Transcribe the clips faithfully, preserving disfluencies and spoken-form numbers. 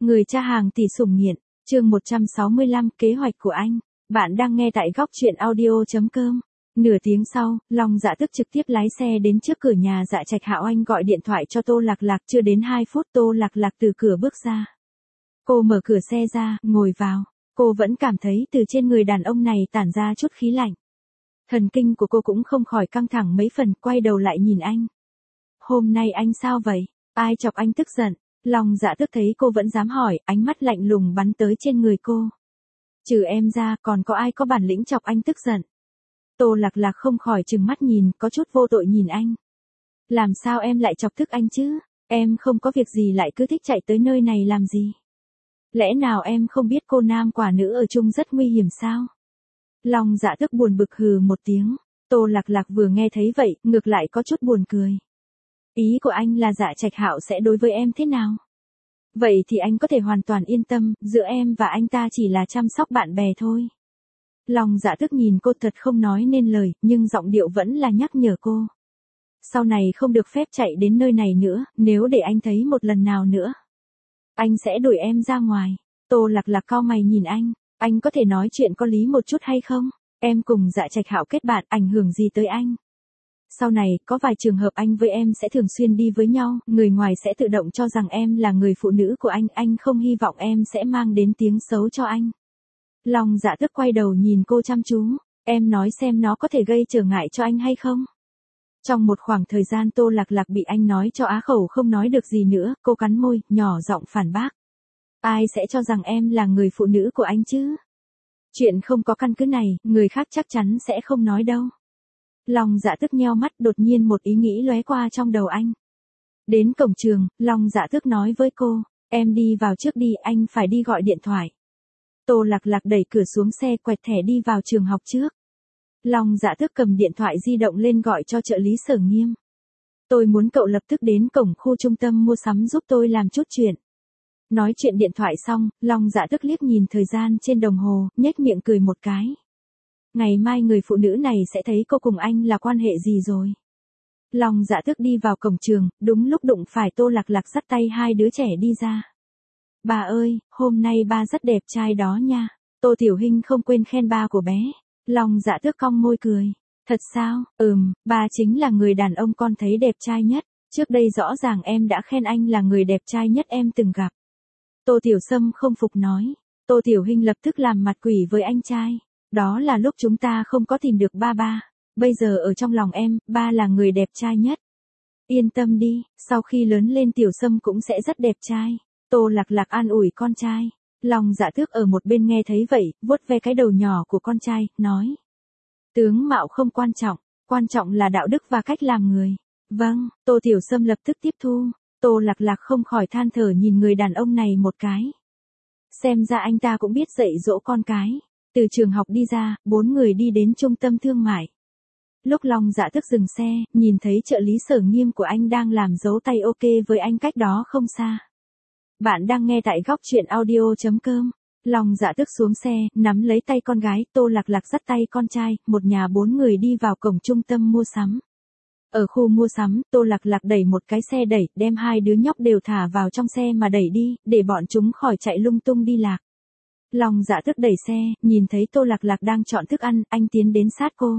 Người cha hàng tỷ sủng nghiện, chương một trăm sáu mươi lăm, kế hoạch của anh. Bạn đang nghe tại góc truyện audio chấm com. Nửa tiếng sau, Long Dạ Tức trực tiếp lái xe đến trước cửa nhà Dạ Trạch Hạo Anh gọi điện thoại cho Tô Lạc Lạc, chưa đến hai phút Tô Lạc Lạc từ cửa bước ra. Cô mở cửa xe ra, ngồi vào. Cô vẫn cảm thấy từ trên người đàn ông này tản ra chút khí lạnh. Thần kinh của cô cũng không khỏi căng thẳng mấy phần, quay đầu lại nhìn anh. Hôm nay anh sao vậy? Ai chọc anh tức giận? Long Dạ Tức thấy cô vẫn dám hỏi, ánh mắt lạnh lùng bắn tới trên người cô. Trừ em ra, còn có ai có bản lĩnh chọc anh tức giận? Tô Lạc Lạc không khỏi trừng mắt nhìn, có chút vô tội nhìn anh. Làm sao em lại chọc tức anh chứ? Em không có việc gì lại cứ thích chạy tới nơi này làm gì? Lẽ nào em không biết cô nam quả nữ ở chung rất nguy hiểm sao? Long Dạ Tức buồn bực hừ một tiếng. Tô Lạc Lạc vừa nghe thấy vậy, ngược lại có chút buồn cười. Ý của anh là Dạ Trạch Hạo sẽ đối với em thế nào? Vậy thì anh có thể hoàn toàn yên tâm, giữa em và anh ta chỉ là chăm sóc bạn bè thôi. Long Dạ Tức nhìn cô thật không nói nên lời, nhưng giọng điệu vẫn là nhắc nhở cô. Sau này không được phép chạy đến nơi này nữa, nếu để anh thấy một lần nào nữa. Anh sẽ đuổi em ra ngoài. Tô Lạc Lạc cau mày nhìn anh, anh có thể nói chuyện có lý một chút hay không? Em cùng Dạ Trạch Hạo kết bạn, ảnh hưởng gì tới anh? Sau này, có vài trường hợp anh với em sẽ thường xuyên đi với nhau, người ngoài sẽ tự động cho rằng em là người phụ nữ của anh, anh không hy vọng em sẽ mang đến tiếng xấu cho anh. Long Dạ Tức quay đầu nhìn cô chăm chú, em nói xem nó có thể gây trở ngại cho anh hay không? Trong một khoảng thời gian Tô Lạc Lạc bị anh nói cho á khẩu không nói được gì nữa, cô cắn môi, nhỏ giọng phản bác. Ai sẽ cho rằng em là người phụ nữ của anh chứ? Chuyện không có căn cứ này, người khác chắc chắn sẽ không nói đâu. Long Dạ Tức nheo mắt, đột nhiên một ý nghĩ lóe qua trong đầu anh. Đến cổng trường, Long Dạ Tức nói với cô, em đi vào trước đi, anh phải đi gọi điện thoại. Tô Lạc Lạc đẩy cửa xuống xe, quẹt thẻ đi vào trường học trước. Long Dạ Tức cầm điện thoại di động lên gọi cho trợ lý Sở Nghiêm. Tôi muốn cậu lập tức đến cổng khu trung tâm mua sắm giúp tôi làm chút chuyện. Nói chuyện điện thoại xong, Long Dạ Tức liếc nhìn thời gian trên đồng hồ, nhếch miệng cười một cái. Ngày mai người phụ nữ này sẽ thấy cô cùng anh là quan hệ gì rồi. Long Dạ Tức đi vào cổng trường, đúng lúc đụng phải Tô Lạc Lạc dắt tay hai đứa trẻ đi ra. Bà ơi, hôm nay ba rất đẹp trai đó nha. Tô Tiểu Hinh không quên khen ba của bé. Long Dạ Tức cong môi cười. Thật sao? Ừm, ba chính là người đàn ông con thấy đẹp trai nhất. Trước đây rõ ràng em đã khen anh là người đẹp trai nhất em từng gặp. Tô Tiểu Sâm không phục nói. Tô Tiểu Hinh lập tức làm mặt quỷ với anh trai. Đó là lúc chúng ta không có tìm được ba ba. Bây giờ ở trong lòng em, ba là người đẹp trai nhất. Yên tâm đi, sau khi lớn lên Tiểu Sâm cũng sẽ rất đẹp trai. Tô Lạc Lạc an ủi con trai. Long Dạ Tước ở một bên nghe thấy vậy, vuốt ve cái đầu nhỏ của con trai, nói. Tướng mạo không quan trọng, quan trọng là đạo đức và cách làm người. Vâng, Tô Tiểu Sâm lập tức tiếp thu. Tô Lạc Lạc không khỏi than thở nhìn người đàn ông này một cái. Xem ra anh ta cũng biết dạy dỗ con cái. Từ trường học đi ra, bốn người đi đến trung tâm thương mại. Lúc Long Dạ Tức dừng xe, nhìn thấy trợ lý Sở Nghiêm của anh đang làm dấu tay ok với anh cách đó không xa. Bạn đang nghe tại góc truyện audio chấm com. Long Dạ Tức xuống xe, nắm lấy tay con gái, Tô Lạc Lạc dắt tay con trai, một nhà bốn người đi vào cổng trung tâm mua sắm. Ở khu mua sắm, Tô Lạc Lạc đẩy một cái xe đẩy, đem hai đứa nhóc đều thả vào trong xe mà đẩy đi, để bọn chúng khỏi chạy lung tung đi lạc. Long Dạ Tức đẩy xe, nhìn thấy Tô Lạc Lạc đang chọn thức ăn, anh tiến đến sát cô.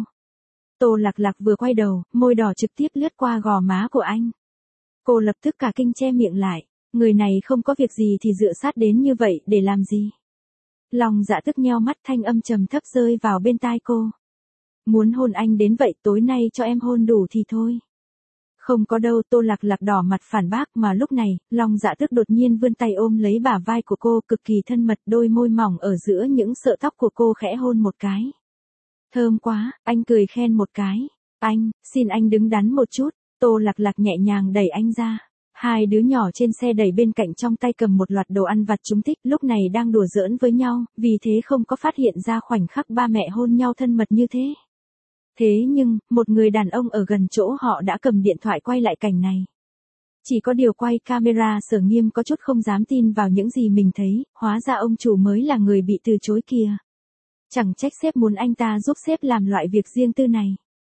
Tô Lạc Lạc vừa quay đầu, môi đỏ trực tiếp lướt qua gò má của anh. Cô lập tức cả kinh che miệng lại, người này không có việc gì thì dựa sát đến như vậy để làm gì? Long Dạ Tức nheo mắt, thanh âm trầm thấp rơi vào bên tai cô. Muốn hôn anh đến vậy, tối nay cho em hôn đủ thì thôi. Không có đâu, Tô Lạc Lạc đỏ mặt phản bác, mà lúc này, Long Dạ Tức đột nhiên vươn tay ôm lấy bả vai của cô, cực kỳ thân mật, đôi môi mỏng ở giữa những sợi tóc của cô khẽ hôn một cái. Thơm quá, anh cười khen một cái. Anh, xin anh đứng đắn một chút. Tô Lạc Lạc nhẹ nhàng đẩy anh ra. Hai đứa nhỏ trên xe đẩy bên cạnh trong tay cầm một loạt đồ ăn vặt chúng thích, lúc này đang đùa giỡn với nhau, vì thế không có phát hiện ra khoảnh khắc ba mẹ hôn nhau thân mật như thế. Thế nhưng, một người đàn ông ở gần chỗ họ đã cầm điện thoại quay lại cảnh này. Chỉ có điều quay camera, Sở Nghiêm có chút không dám tin vào những gì mình thấy, hóa ra ông chủ mới là người bị từ chối kìa. Chẳng trách sếp muốn anh ta giúp sếp làm loại việc riêng tư này.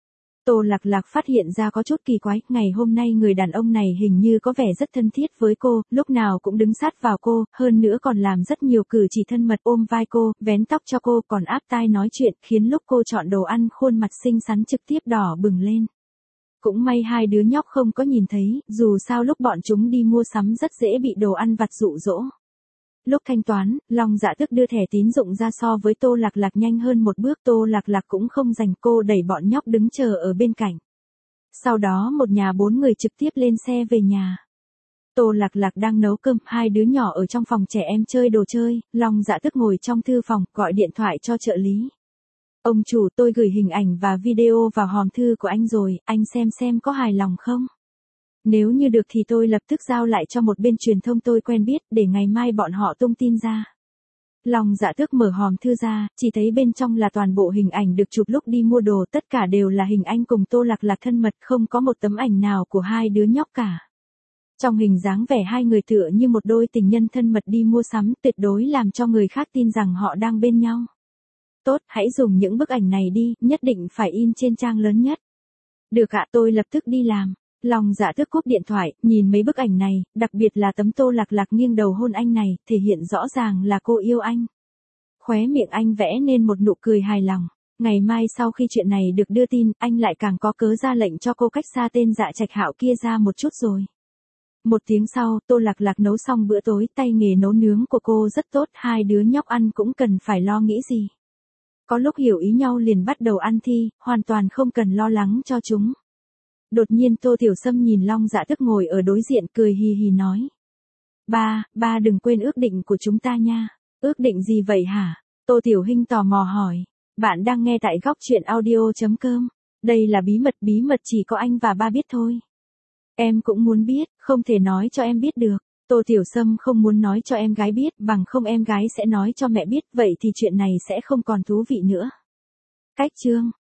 Tô Lạc Lạc phát hiện ra có chút kỳ quái, ngày hôm nay người đàn ông này hình như có vẻ rất thân thiết với cô, lúc nào cũng đứng sát vào cô, hơn nữa còn làm rất nhiều cử chỉ thân mật, ôm vai cô, vén tóc cho cô, còn áp tai nói chuyện, khiến lúc cô chọn đồ ăn khuôn mặt xinh xắn trực tiếp đỏ bừng lên. Cũng may hai đứa nhóc không có nhìn thấy, dù sao lúc bọn chúng đi mua sắm rất dễ bị đồ ăn vặt dụ dỗ. Lúc thanh toán, Long Dạ Tức đưa thẻ tín dụng ra, so với Tô Lạc Lạc nhanh hơn một bước, Tô Lạc Lạc cũng không giành, cô đẩy bọn nhóc đứng chờ ở bên cạnh. Sau đó một nhà bốn người trực tiếp lên xe về nhà. Tô Lạc Lạc đang nấu cơm, hai đứa nhỏ ở trong phòng trẻ em chơi đồ chơi, Long Dạ Tức ngồi trong thư phòng, gọi điện thoại cho trợ lý. Ông chủ, tôi gửi hình ảnh và video vào hòm thư của anh rồi, anh xem xem có hài lòng không? Nếu như được thì tôi lập tức giao lại cho một bên truyền thông tôi quen biết, để ngày mai bọn họ tung tin ra. Long Dạ Tước mở hòm thư ra, chỉ thấy bên trong là toàn bộ hình ảnh được chụp lúc đi mua đồ, tất cả đều là hình anh cùng Tô Lạc Lạc thân mật, không có một tấm ảnh nào của hai đứa nhóc cả. Trong hình dáng vẻ hai người tựa như một đôi tình nhân thân mật đi mua sắm, tuyệt đối làm cho người khác tin rằng họ đang bên nhau. Tốt, hãy dùng những bức ảnh này đi, nhất định phải in trên trang lớn nhất. Được ạ, tôi lập tức đi làm. Long Dạ Tước cúp điện thoại, nhìn mấy bức ảnh này, đặc biệt là tấm Tô Lạc Lạc nghiêng đầu hôn anh này, thể hiện rõ ràng là cô yêu anh. Khóe miệng anh vẽ nên một nụ cười hài lòng. Ngày mai sau khi chuyện này được đưa tin, anh lại càng có cớ ra lệnh cho cô cách xa tên Dạ Trạch Hạo kia ra một chút rồi. Một tiếng sau, Tô Lạc Lạc nấu xong bữa tối, tay nghề nấu nướng của cô rất tốt, hai đứa nhóc ăn cũng cần phải lo nghĩ gì. Có lúc hiểu ý nhau liền bắt đầu ăn thi, hoàn toàn không cần lo lắng cho chúng. Đột nhiên Tô Tiểu Sâm nhìn Long Dạ Tức ngồi ở đối diện, cười hì hì nói. Ba, ba đừng quên ước định của chúng ta nha. Ước định gì vậy hả? Tô Tiểu Hinh tò mò hỏi. Bạn đang nghe tại góc truyện audio chấm com. Đây là bí mật, bí mật chỉ có anh và ba biết thôi. Em cũng muốn biết, không thể nói cho em biết được. Tô Tiểu Sâm không muốn nói cho em gái biết, bằng không em gái sẽ nói cho mẹ biết, vậy thì chuyện này sẽ không còn thú vị nữa. Cách chương